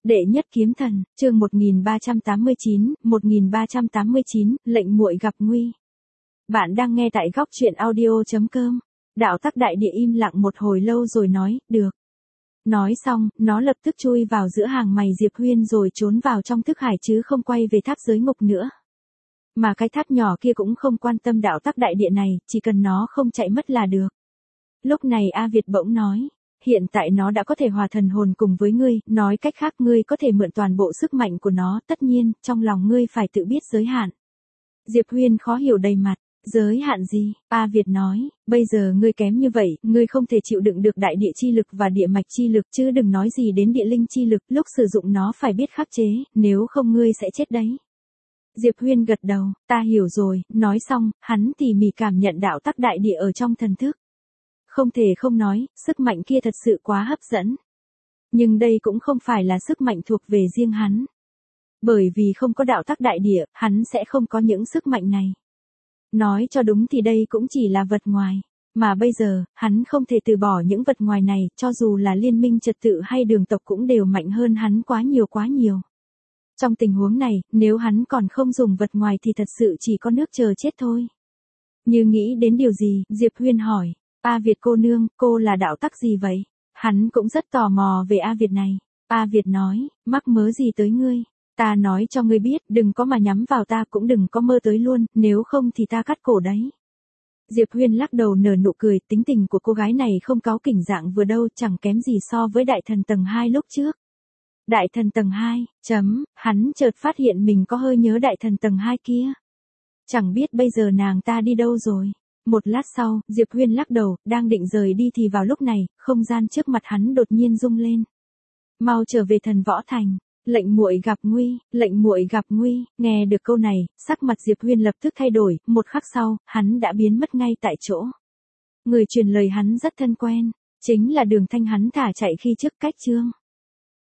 Đệ nhất kiếm thần, chương 1389, lệnh muội gặp nguy. Bạn đang nghe tại góc truyện audio.com. Đạo Tắc Đại Địa im lặng một hồi lâu rồi nói, được. Nói xong, nó lập tức chui vào giữa hàng mày Diệp Huyên rồi trốn vào trong thức hải chứ không quay về tháp giới ngục nữa. Mà cái tháp nhỏ kia cũng không quan tâm Đạo Tắc Đại Địa này, chỉ cần nó không chạy mất là được. Lúc này A Việt bỗng nói. Hiện tại nó đã có thể hòa thần hồn cùng với ngươi, nói cách khác ngươi có thể mượn toàn bộ sức mạnh của nó, tất nhiên, trong lòng ngươi phải tự biết giới hạn. Diệp Huyên khó hiểu đầy mặt, giới hạn gì? A Việt nói, bây giờ ngươi kém như vậy, ngươi không thể chịu đựng được đại địa chi lực và địa mạch chi lực chứ đừng nói gì đến địa linh chi lực, lúc sử dụng nó phải biết khắc chế, nếu không ngươi sẽ chết đấy. Diệp Huyên gật đầu, ta hiểu rồi, nói xong, hắn tỉ mỉ cảm nhận đạo tắc đại địa ở trong thần thức. Không thể không nói, sức mạnh kia thật sự quá hấp dẫn. Nhưng đây cũng không phải là sức mạnh thuộc về riêng hắn. Bởi vì không có đạo tắc đại địa, hắn sẽ không có những sức mạnh này. Nói cho đúng thì đây cũng chỉ là vật ngoài. Mà bây giờ, hắn không thể từ bỏ những vật ngoài này, cho dù là liên minh trật tự hay đường tộc cũng đều mạnh hơn hắn quá nhiều. Trong tình huống này, nếu hắn còn không dùng vật ngoài thì thật sự chỉ có nước chờ chết thôi. Như nghĩ đến điều gì, Diệp Huyên hỏi. A Việt cô nương, cô là đạo tắc gì vậy? Hắn cũng rất tò mò về A Việt này. A Việt nói, mắc mớ gì tới ngươi? Ta nói cho ngươi biết, đừng có mà nhắm vào ta cũng đừng có mơ tới luôn, nếu không thì ta cắt cổ đấy. Diệp Huyên lắc đầu nở nụ cười, tính tình của cô gái này không cáu kỉnh dạng vừa đâu, chẳng kém gì so với đại thần tầng 2 lúc trước. Đại thần tầng 2, hắn chợt phát hiện mình có hơi nhớ đại thần tầng 2 kia. Chẳng biết bây giờ nàng ta đi đâu rồi. Một lát sau, Diệp Huyên lắc đầu, đang định rời đi thì vào lúc này, không gian trước mặt hắn đột nhiên rung lên. Mau trở về Thần Võ Thành, lệnh muội gặp nguy, nghe được câu này, sắc mặt Diệp Huyên lập tức thay đổi, một khắc sau, hắn đã biến mất ngay tại chỗ. Người truyền lời hắn rất thân quen, chính là Đường Thanh hắn thả chạy khi trước cách chương.